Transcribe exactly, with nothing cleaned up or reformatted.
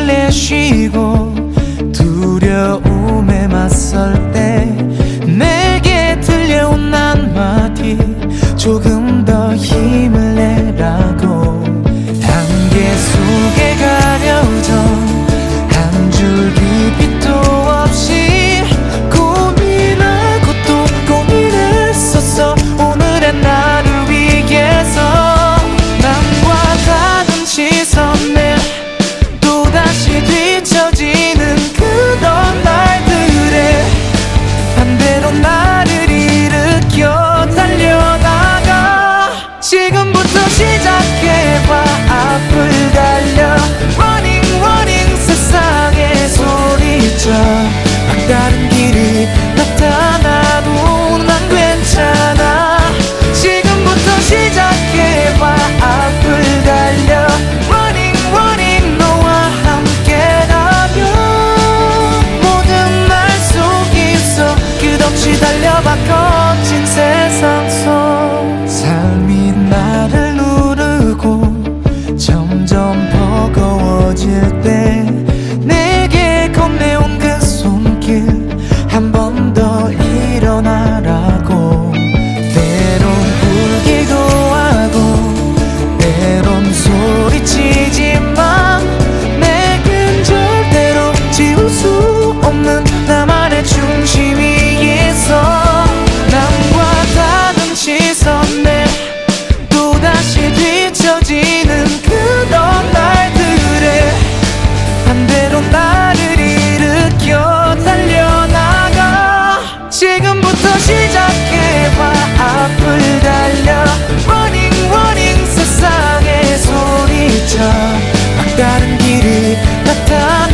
몰래 쉬고 두려움에 맞설 때 내게 들려온 한마디, 조금 더 힘을 내라고. 안개 속에 가려져 한 줄기 빛도 없이 고민하고 또 고민했었어. 오늘의 나를 위해서 남과 다른 시선에 또다시 뒤처지는 그런 날들에 반대로 나를 일으켜 달려나가. 지금부터 시작해봐. 앞을 달려 Running running 세상에 소리쳐. 막다른 길이 나타나도 난 괜찮아. 지금부터 시작해봐. 앞을 달려 Running running 너와 함께라면 모든 날 속 있어. 끝없이 달려봐 거친 세상 속. 삶이 나를 누르고 점점 버거워질 때 내게 건네온 그 손길, 한 번 더 일어나라고. 때론 울기도 하고 때론 소리치지만 내겐 절대로 지울 수 없는 나만의 중심이 있어. 남과 다른 시선에 또다시 뒤처지는 그런 날들에 반대로 나를 일으켜 달려나가. 지금부터 시작해봐. 앞을 달려 Running running 세상에 소리쳐. 막다른 길이 나타나